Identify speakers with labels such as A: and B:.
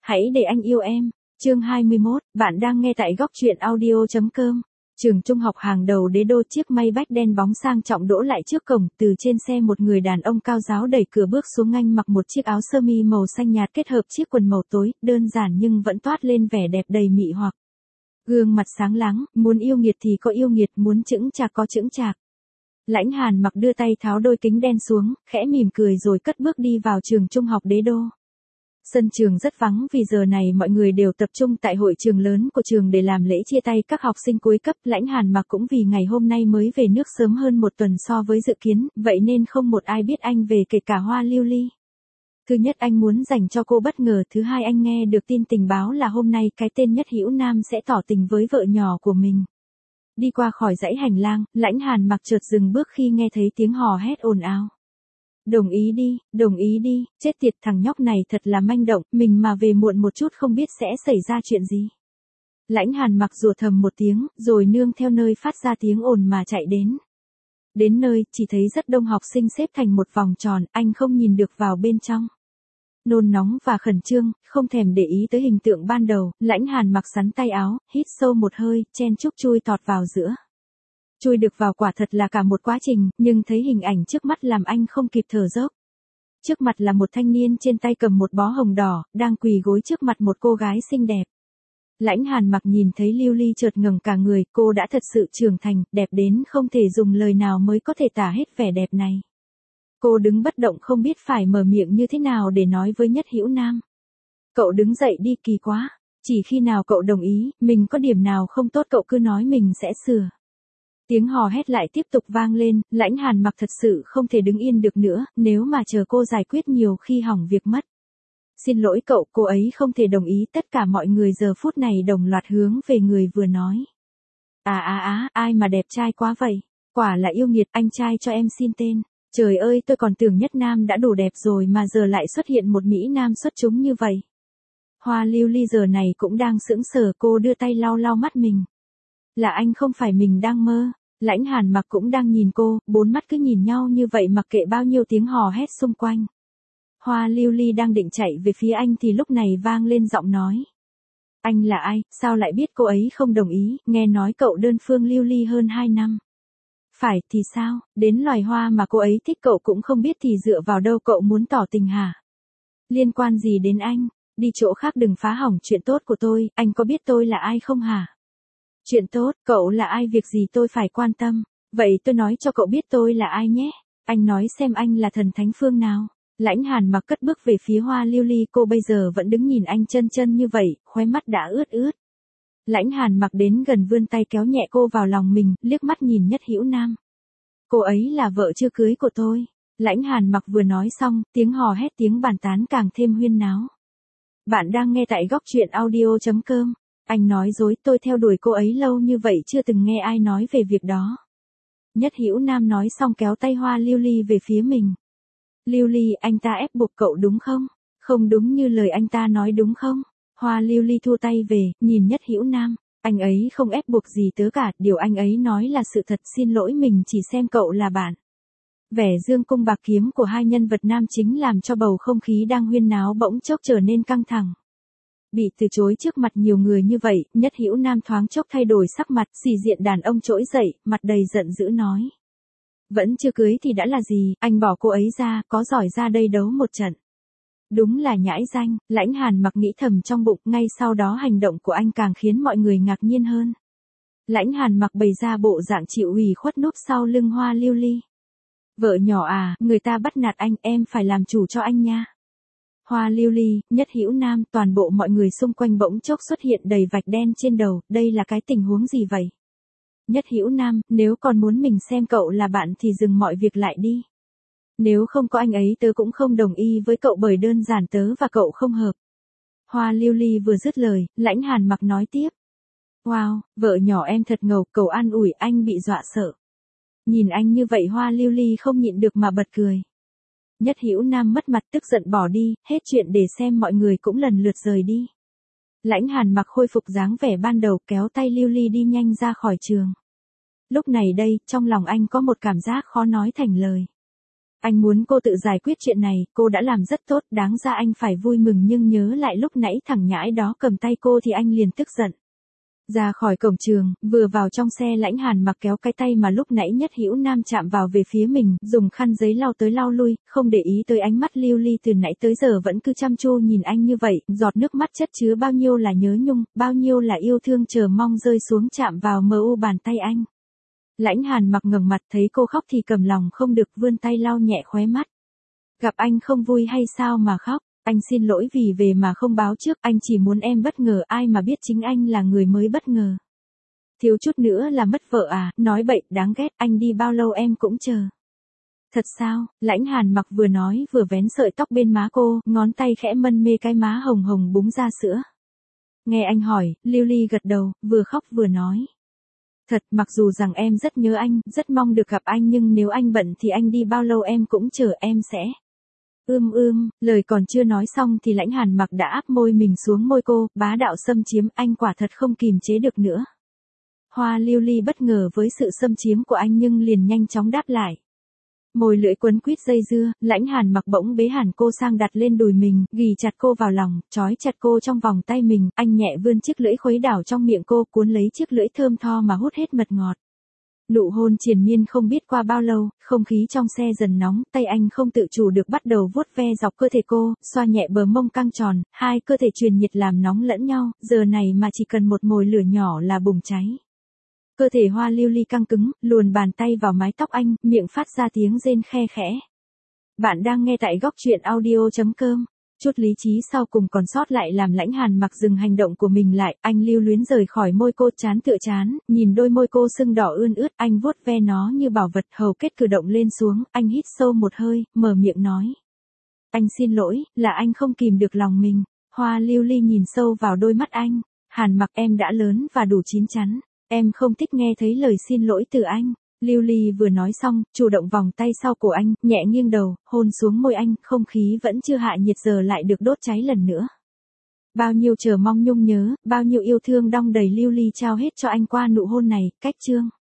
A: Hãy để anh yêu em. Chương 21, bạn đang nghe tại góc truyện audio.com. Trường trung học hàng đầu Đế Đô, chiếc Maybach đen bóng sang trọng đỗ lại trước cổng, từ trên xe một người đàn ông cao ráo đẩy cửa bước xuống, anh mặc một chiếc áo sơ mi màu xanh nhạt kết hợp chiếc quần màu tối, đơn giản nhưng vẫn toát lên vẻ đẹp đầy mị hoặc. Gương mặt sáng láng, muốn yêu nghiệt thì có yêu nghiệt, muốn chững chạc có chững chạc. Lãnh Hàn Mặc đưa tay tháo đôi kính đen xuống, khẽ mỉm cười rồi cất bước đi vào trường trung học Đế Đô. Sân trường rất vắng vì giờ này mọi người đều tập trung tại hội trường lớn của trường để làm lễ chia tay các học sinh cuối cấp. Lãnh Hàn Mặc cũng vì ngày hôm nay mới về nước sớm hơn một tuần so với dự kiến, vậy nên không một ai biết anh về, kể cả Hoa Lưu Ly. Thứ nhất, anh muốn dành cho cô bất ngờ. Thứ hai, anh nghe được tin tình báo là hôm nay cái tên Nhất Hữu Nam sẽ tỏ tình với vợ nhỏ của mình. Đi qua khỏi dãy hành lang, Lãnh Hàn Mặc chợt dừng bước khi nghe thấy tiếng hò hét ồn ào. Đồng ý đi, chết tiệt, thằng nhóc này thật là manh động, mình mà về muộn một chút không biết sẽ xảy ra chuyện gì. Lãnh Hàn Mặc rủa thầm một tiếng, rồi nương theo nơi phát ra tiếng ồn mà chạy đến. Đến nơi, chỉ thấy rất đông học sinh xếp thành một vòng tròn, anh không nhìn được vào bên trong. Nôn nóng và khẩn trương, không thèm để ý tới hình tượng ban đầu, Lãnh Hàn Mặc xắn tay áo, hít sâu một hơi, chen chúc chui tọt vào giữa. Chui được vào quả thật là cả một quá trình, nhưng thấy hình ảnh trước mắt làm anh không kịp thở dốc. Trước mặt là một thanh niên trên tay cầm một bó hồng đỏ, đang quỳ gối trước mặt một cô gái xinh đẹp. Lãnh Hàn Mặc nhìn thấy Lưu Ly chợt ngẩng cả người, cô đã thật sự trưởng thành, đẹp đến không thể dùng lời nào mới có thể tả hết vẻ đẹp này. Cô đứng bất động không biết phải mở miệng như thế nào để nói với Nhất Hữu Nam. Cậu đứng dậy đi, kỳ quá. Chỉ khi nào cậu đồng ý, mình có điểm nào không tốt cậu cứ nói mình sẽ sửa. Tiếng hò hét lại tiếp tục vang lên, Lãnh Hàn Mặc thật sự không thể đứng yên được nữa, nếu mà chờ cô giải quyết nhiều khi hỏng việc mất. Xin lỗi cậu, cô ấy không thể đồng ý. Tất cả mọi người giờ phút này đồng loạt hướng về người vừa nói. Ai mà đẹp trai quá vậy? Quả là yêu nghiệt, anh trai cho em xin tên. Trời ơi, tôi còn tưởng Nhất Nam đã đủ đẹp rồi mà giờ lại xuất hiện một Mỹ Nam xuất chúng như vậy. Hoa Lưu Ly giờ này cũng đang sững sờ, cô đưa tay lau lau mắt mình. Là anh, không phải mình đang mơ. Lãnh Hàn Mặc cũng đang nhìn cô, bốn mắt cứ nhìn nhau như vậy mặc kệ bao nhiêu tiếng hò hét xung quanh. Hoa Lưu Ly đang định chạy về phía anh thì lúc này vang lên giọng nói. Anh là ai, sao lại biết cô ấy không đồng ý, nghe nói cậu đơn phương Lưu Ly hơn 2 năm. Phải thì sao, đến loài hoa mà cô ấy thích cậu cũng không biết thì dựa vào đâu cậu muốn tỏ tình hả? Liên quan gì đến anh, đi chỗ khác đừng phá hỏng chuyện tốt của tôi, anh có biết tôi là ai không hả? Chuyện tốt, cậu là ai việc gì tôi phải quan tâm, vậy tôi nói cho cậu biết tôi là ai nhé, anh nói xem anh là thần thánh phương nào. Lãnh Hàn Mặc cất bước về phía Hoa Lưu Ly, cô bây giờ vẫn đứng nhìn anh chân chân như vậy, khóe mắt đã ướt ướt. Lãnh Hàn Mặc đến gần vươn tay kéo nhẹ cô vào lòng mình, liếc mắt nhìn Nhất Hữu Nam. Cô ấy là vợ chưa cưới của tôi. Lãnh Hàn Mặc vừa nói xong, tiếng hò hét tiếng bàn tán càng thêm huyên náo. Bạn đang nghe tại góc truyện audio.com. Anh nói dối, tôi theo đuổi cô ấy lâu như vậy chưa từng nghe ai nói về việc đó. Nhất Hữu Nam nói xong kéo tay Hoa Lưu Ly về phía mình. Lưu Ly, anh ta ép buộc cậu đúng không? Không đúng như lời anh ta nói đúng không? Hoa Lưu Ly thua tay về, nhìn Nhất Hữu Nam. Anh ấy không ép buộc gì tớ cả, điều anh ấy nói là sự thật, xin lỗi mình chỉ xem cậu là bạn. Vẻ dương cung bạc kiếm của hai nhân vật nam chính làm cho bầu không khí đang huyên náo bỗng chốc trở nên căng thẳng. Bị từ chối trước mặt nhiều người như vậy, Nhất Hữu Nam thoáng chốc thay đổi sắc mặt, sĩ diện đàn ông trỗi dậy, mặt đầy giận dữ nói. Vẫn chưa cưới thì đã là gì, anh bỏ cô ấy ra, có giỏi ra đây đấu một trận. Đúng là nhãi danh, Lãnh Hàn Mặc nghĩ thầm trong bụng, ngay sau đó hành động của anh càng khiến mọi người ngạc nhiên hơn. Lãnh Hàn Mặc bày ra bộ dạng chịu ủy khuất núp sau lưng Hoa Lưu Ly. Vợ nhỏ à, người ta bắt nạt anh, em phải làm chủ cho anh nha. Hoa Lưu Ly, Nhất Hữu Nam, toàn bộ mọi người xung quanh bỗng chốc xuất hiện đầy vạch đen trên đầu, đây là cái tình huống gì vậy? Nhất Hữu Nam, nếu còn muốn mình xem cậu là bạn thì dừng mọi việc lại đi. Nếu không có anh ấy tớ cũng không đồng ý với cậu bởi đơn giản tớ và cậu không hợp. Hoa Lưu Ly vừa dứt lời, Lãnh Hàn Mặc nói tiếp. Wow, vợ nhỏ em thật ngầu, cậu an ủi anh bị dọa sợ. Nhìn anh như vậy Hoa Lưu Ly không nhịn được mà bật cười. Nhất Hữu Nam mất mặt tức giận bỏ đi, hết chuyện để xem mọi người cũng lần lượt rời đi. Lãnh Hàn Mặc khôi phục dáng vẻ ban đầu kéo tay Lưu Ly đi nhanh ra khỏi trường. Lúc này đây, trong lòng anh có một cảm giác khó nói thành lời. Anh muốn cô tự giải quyết chuyện này, cô đã làm rất tốt, đáng ra anh phải vui mừng nhưng nhớ lại lúc nãy thằng nhãi đó cầm tay cô thì anh liền tức giận. Ra khỏi cổng trường, vừa vào trong xe Lãnh Hàn Mặc kéo cái tay mà lúc nãy Nhất Hữu Nam chạm vào về phía mình, dùng khăn giấy lau tới lau lui, không để ý tới ánh mắt Lưu Ly từ nãy tới giờ vẫn cứ chăm chú nhìn anh như vậy, giọt nước mắt chất chứa bao nhiêu là nhớ nhung, bao nhiêu là yêu thương chờ mong rơi xuống chạm vào mờ u bàn tay anh. Lãnh Hàn Mặc ngẩng mặt thấy cô khóc thì cầm lòng không được vươn tay lau nhẹ khóe mắt. Gặp anh không vui hay sao mà khóc? Anh xin lỗi vì về mà không báo trước, anh chỉ muốn em bất ngờ, ai mà biết chính anh là người mới bất ngờ. Thiếu chút nữa là mất vợ à, nói bậy, đáng ghét, anh đi bao lâu em cũng chờ. Thật sao? Lãnh Hàn Mặc vừa nói vừa vén sợi tóc bên má cô, ngón tay khẽ mân mê cái má hồng hồng búng ra sữa. Nghe anh hỏi, Lưu Ly gật đầu, vừa khóc vừa nói. Thật, mặc dù rằng em rất nhớ anh, rất mong được gặp anh nhưng nếu anh bận thì anh đi bao lâu em cũng chờ, em sẽ. Lời còn chưa nói xong thì Lãnh Hàn Mặc đã áp môi mình xuống môi cô, bá đạo xâm chiếm, anh quả thật không kìm chế được nữa. Hoa Lưu Ly bất ngờ với sự xâm chiếm của anh nhưng liền nhanh chóng đáp lại. Môi lưỡi quấn quýt dây dưa, Lãnh Hàn Mặc bỗng bế hẳn cô sang đặt lên đùi mình, ghì chặt cô vào lòng, trói chặt cô trong vòng tay mình, anh nhẹ vươn chiếc lưỡi khuấy đảo trong miệng cô, cuốn lấy chiếc lưỡi thơm tho mà hút hết mật ngọt. Nụ hôn triền miên không biết qua bao lâu, không khí trong xe dần nóng, tay anh không tự chủ được bắt đầu vuốt ve dọc cơ thể cô, xoa nhẹ bờ mông căng tròn, hai cơ thể truyền nhiệt làm nóng lẫn nhau, giờ này mà chỉ cần một mồi lửa nhỏ là bùng cháy. Cơ thể Hoa Lưu Ly căng cứng, luồn bàn tay vào mái tóc anh, miệng phát ra tiếng rên khe khẽ. Bạn đang nghe tại góc truyện audio.com. Chút lý trí sau cùng còn sót lại làm Lãnh Hàn Mặc dừng hành động của mình lại, anh lưu luyến rời khỏi môi cô, trán tựa trán, nhìn đôi môi cô sưng đỏ ươn ướt, anh vuốt ve nó như bảo vật, hầu kết cử động lên xuống, anh hít sâu một hơi, mở miệng nói. Anh xin lỗi, là anh không kìm được lòng mình. Hoa Lưu Ly nhìn sâu vào đôi mắt anh. Hàn Mặc, em đã lớn và đủ chín chắn, em không thích nghe thấy lời xin lỗi từ anh. Lưu Ly vừa nói xong, chủ động vòng tay sau cổ anh, nhẹ nghiêng đầu, hôn xuống môi anh, không khí vẫn chưa hạ nhiệt giờ lại được đốt cháy lần nữa. Bao nhiêu chờ mong nhung nhớ, bao nhiêu yêu thương đong đầy Lưu Ly trao hết cho anh qua nụ hôn này, cách chương.